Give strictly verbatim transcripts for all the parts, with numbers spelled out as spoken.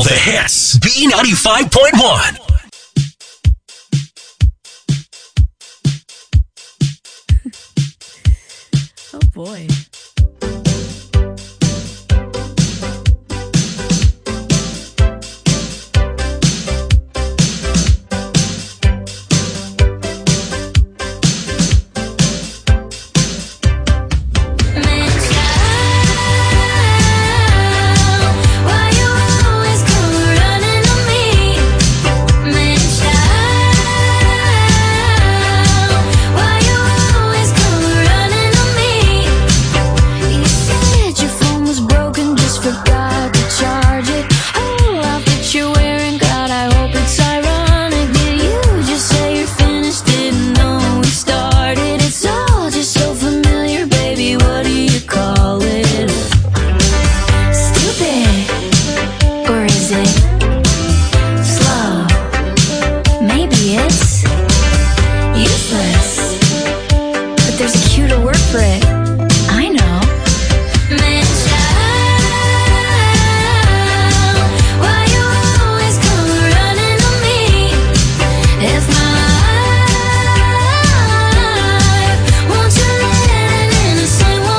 the hits. B ninety-five point one. Oh boy.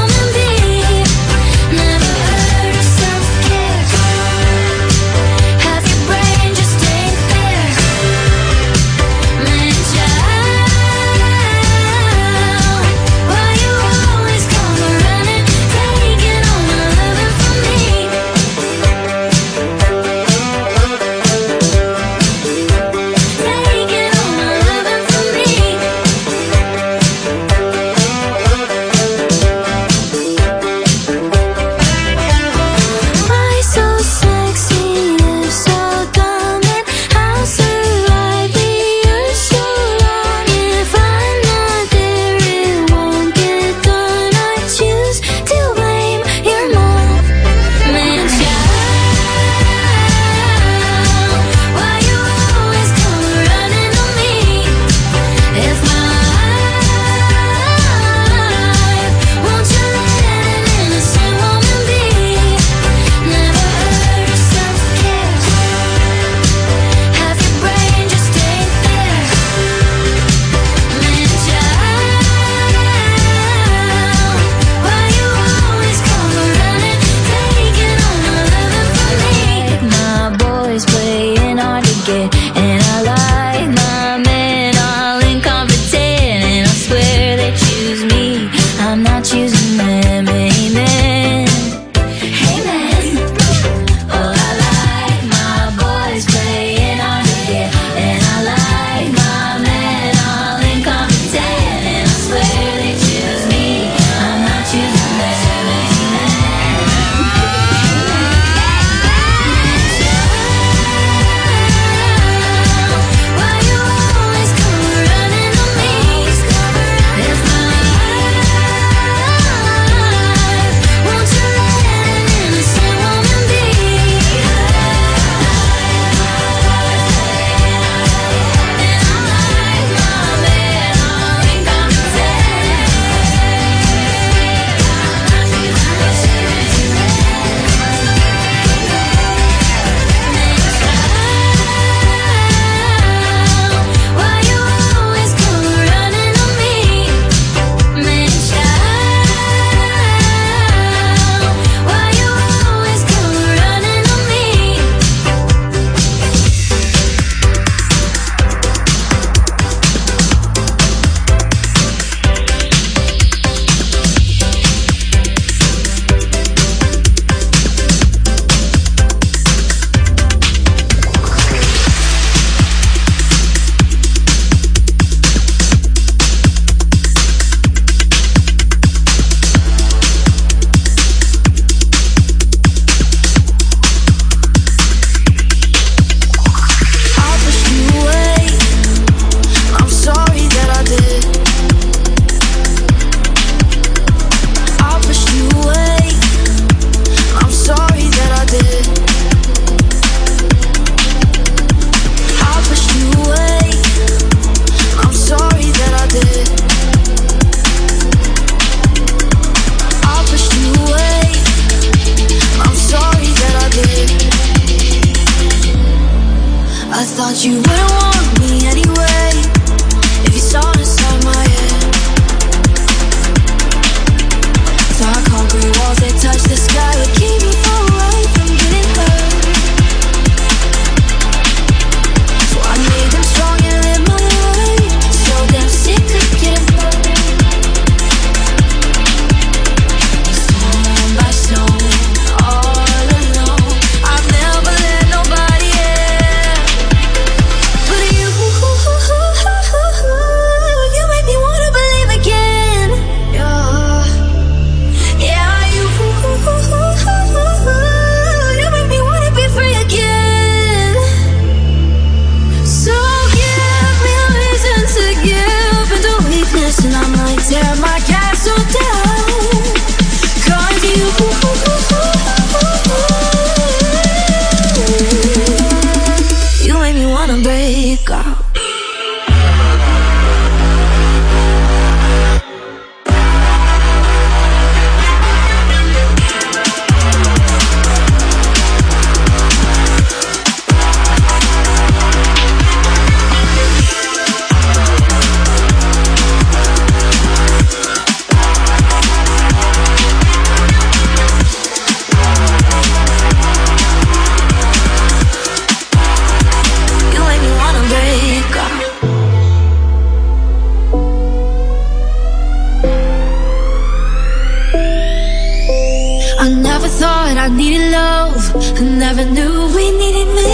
Have I thought you wouldn't want me anyway, if you saw inside my head. Dark concrete walls that touch the sky would keep me away from getting hurt. So I made them strong and live my life, so damn sick of getting hurt. Stone by stone, all alone, I've never let nobody in. But you, you make me wanna believe again. Yeah, yeah, you, you make me wanna be free again. So give me a reason to give into weakness, and I might tear my castle down. Cause you, you make me wanna break out. You make me wanna break out. I never thought I needed love, I never knew we needed me.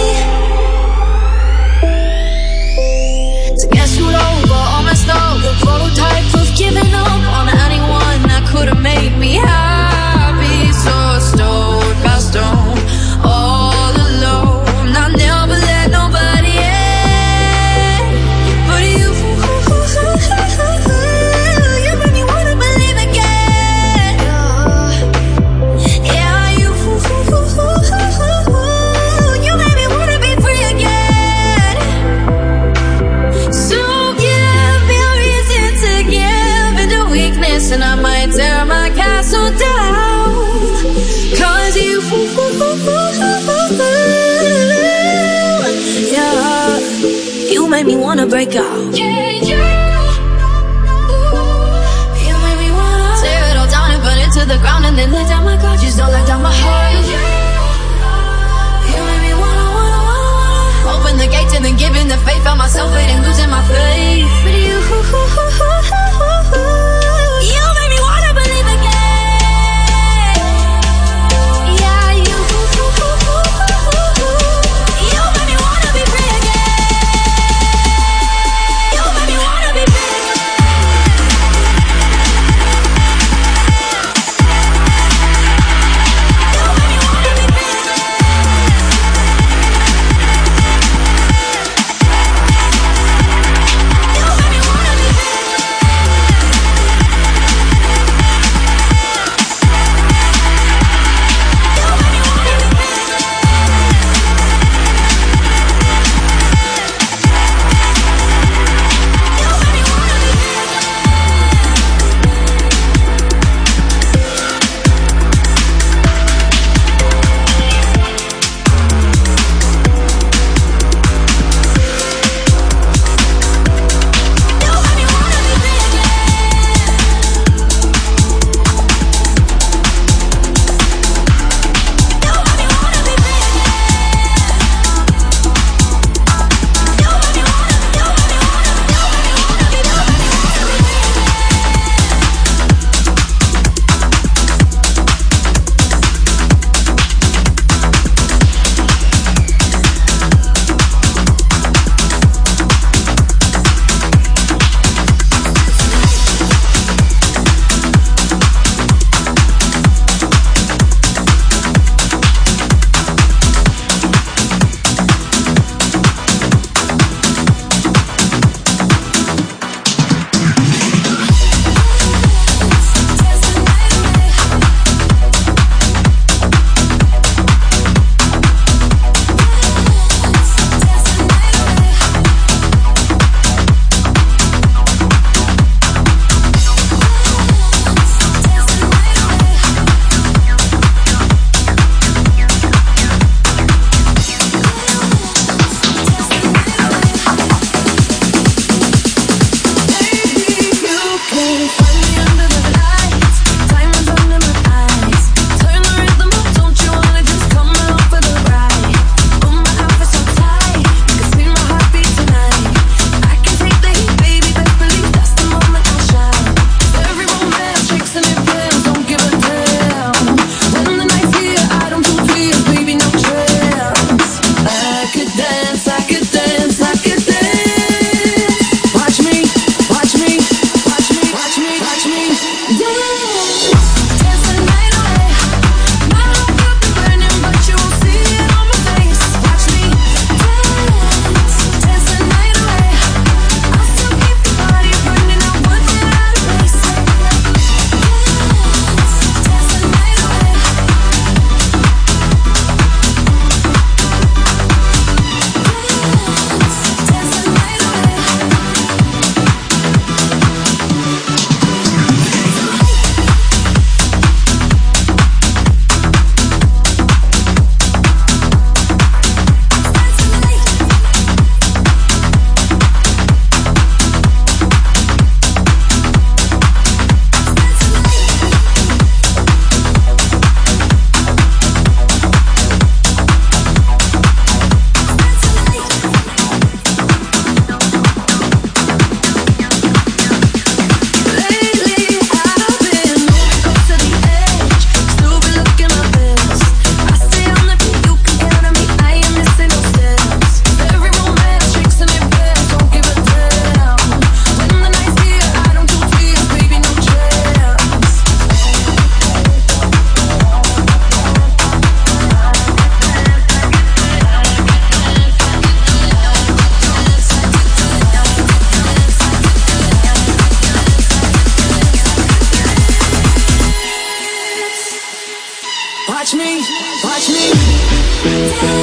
To get screwed over, all messed up, the prototype of giving up on anyone that could've made me happy. So stone by stone, all alone, I never let nobody in. But you, you make me wanna believe again. Yeah, you, you make me wanna be free again. So give me a reason to give into weakness, and I might tear my castle down. Cause you, yeah, you make me wanna break out. Yeah, you, you make me wanna tear it all down and burn it to the ground, and then lay down my guard. Just don't let down my heart. You make me wanna, wanna, wanna open the gates and then giving the faith. Found myself waiting, losing my faith. But you, you make me wanna believe again. Yeah, you, you make me wanna be free again. You make me wanna be free again. You make me wanna be free again. You make me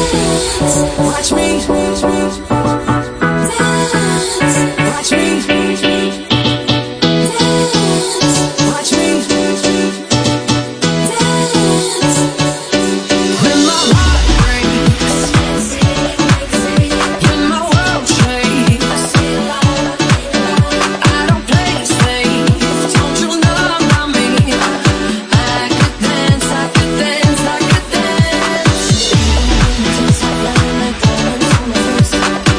Watch me, dance. Watch me, dance. Watch me, dance. When my heart breaks, when my world shakes, I don't play it safe. Don't you know about me? I could dance, I could dance, I could dance.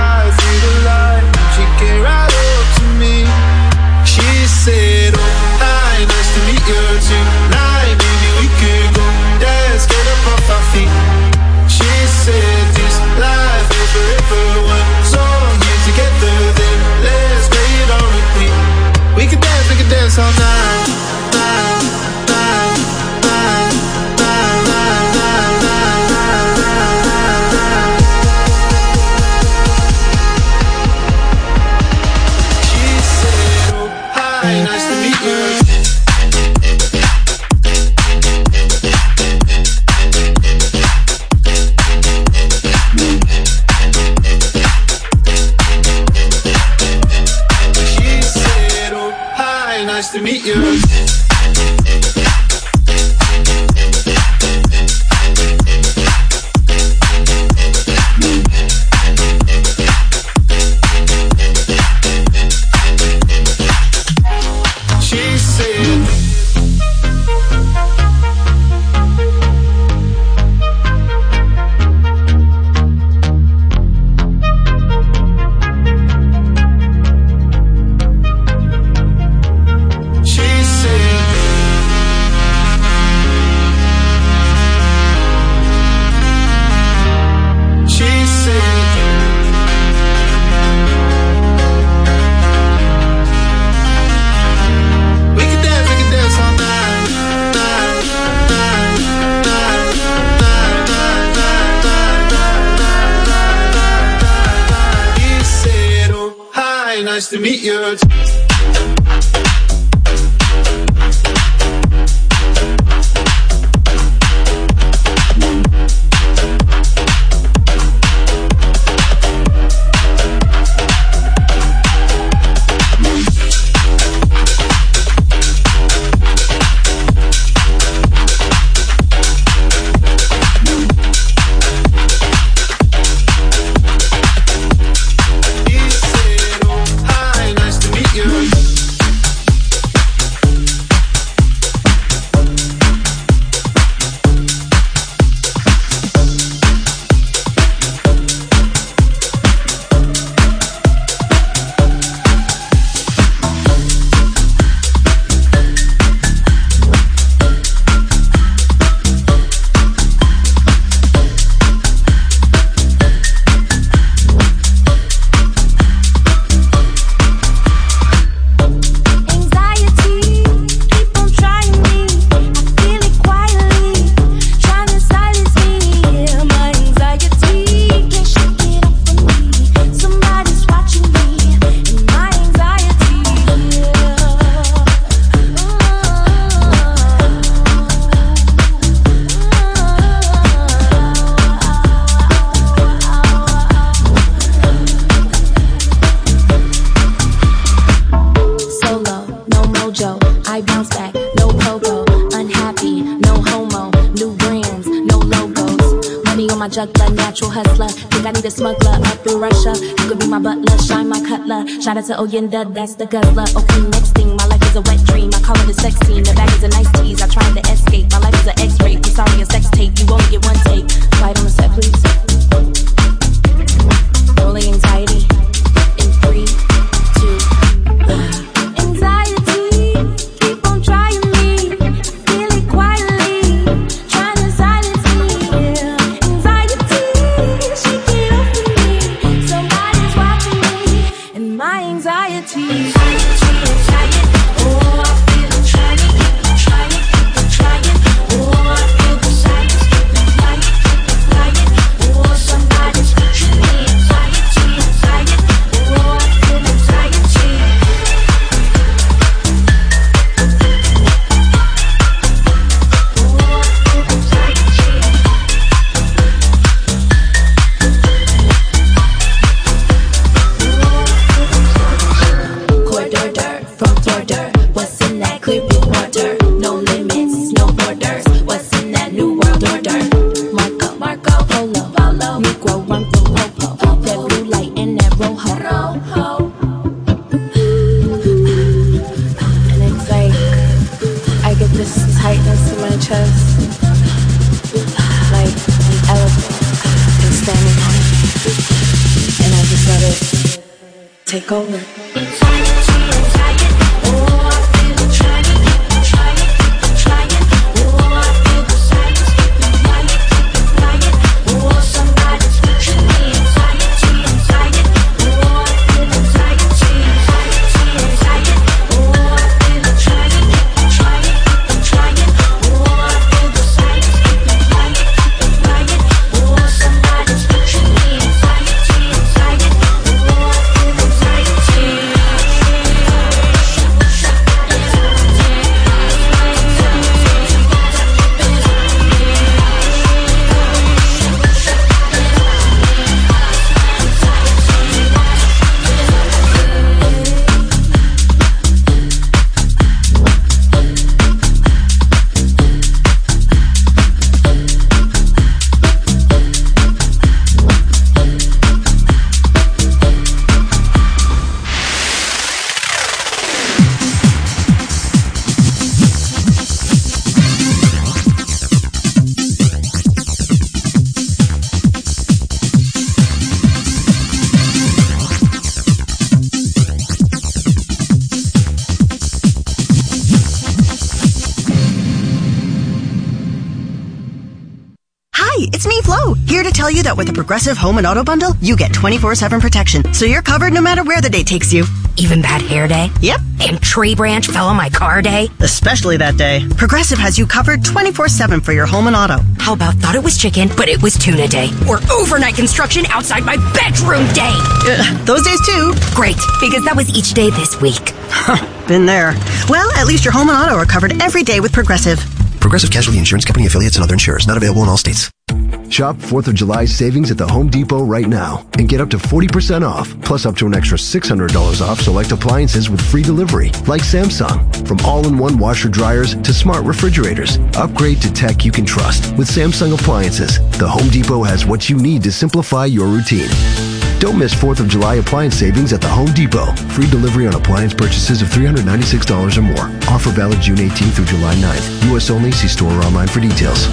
right through the light. She came right up to me. She said, oh, hi, nice to meet you tonight. Maybe we could go dance, get up off our feet. She said, this life is forever one song here together. Then let's play it on repeat. We could dance, we could dance all night, night, night, night, night, night, night, night, night, night. She said, oh, hi, nice to meet you. Nice to meet you. She said, nice to meet you. Shout out to Oyenda, that's the guzzler. Okay, next thing, my life is a wet dream. I call it a sex scene, the bag is a nice tease. I tried to escape, my life is an x-ray. I'm sorry, a sex tape, you only get one take. Quiet on the set, please. Rolling anxiety in three, two, one. Anxiety, keep on trying me. Feel it quietly, trying to silence me. Anxiety, she can't open me. Somebody's watching me, and my anxiety. Anxiety, anxiety, oh, I feel it trying, keep on trying, keep on trying. Oh, I feel the silence, keep on flying, keep on flying. Oh, somebody's watching me. Anxiety, anxiety, oh, I feel anxiety. Oh, I feel anxiety. Cord take over. It's me, Flo, here to tell you that with a Progressive Home and Auto Bundle, you get twenty-four seven protection, so you're covered no matter where the day takes you. Even bad hair day? Yep. And tree branch fell on my car day? Especially that day. Progressive has you covered twenty-four seven for your home and auto. How about thought it was chicken, but it was tuna day? Or overnight construction outside my bedroom day? Uh, those days too. Great, because that was each day this week. Been there. Well, at least your home and auto are covered every day with Progressive. Progressive Casualty Insurance Company affiliates and other insurers. Not available in all states. Shop fourth of July savings at the Home Depot right now and get up to forty percent off, plus up to an extra six hundred dollars off select appliances with free delivery, like Samsung. From all-in-one washer dryers to smart refrigerators, upgrade to tech you can trust with Samsung appliances. The Home Depot has what you need to simplify your routine. Don't miss fourth of July appliance savings at the Home Depot. Free delivery on appliance purchases of three hundred ninety-six dollars or more. Offer valid June eighteenth through July ninth. U S only. See store or online for details.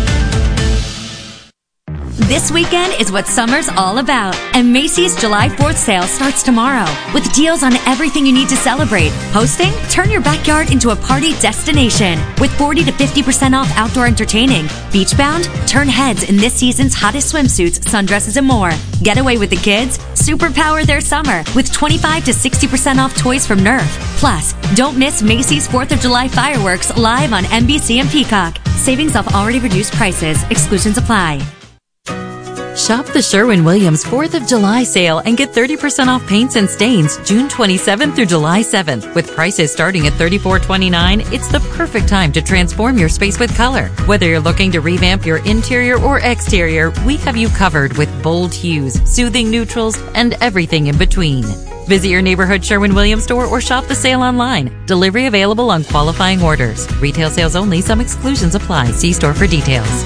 This weekend is what summer's all about, and Macy's July fourth sale starts tomorrow with deals on everything you need to celebrate. Hosting? Turn your backyard into a party destination with forty to fifty percent off outdoor entertaining. Beachbound? Turn heads in this season's hottest swimsuits, sundresses, and more. Get away with the kids? Superpower their summer with twenty-five to sixty percent off toys from Nerf. Plus, don't miss Macy's fourth of July fireworks live on N B C and Peacock. Savings off already reduced prices. Exclusions apply. Shop the Sherwin-Williams fourth of July sale and get thirty percent off paints and stains June twenty-seventh through July seventh. With prices starting at thirty-four twenty-nine, it's the perfect time to transform your space with color. Whether you're looking to revamp your interior or exterior, we have you covered with bold hues, soothing neutrals, and everything in between. Visit your neighborhood Sherwin-Williams store or shop the sale online. Delivery available on qualifying orders. Retail sales only. Some exclusions apply. See store for details.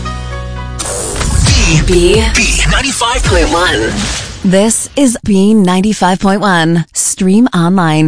B. B. ninety-five point one. This is B ninety-five point one. Stream online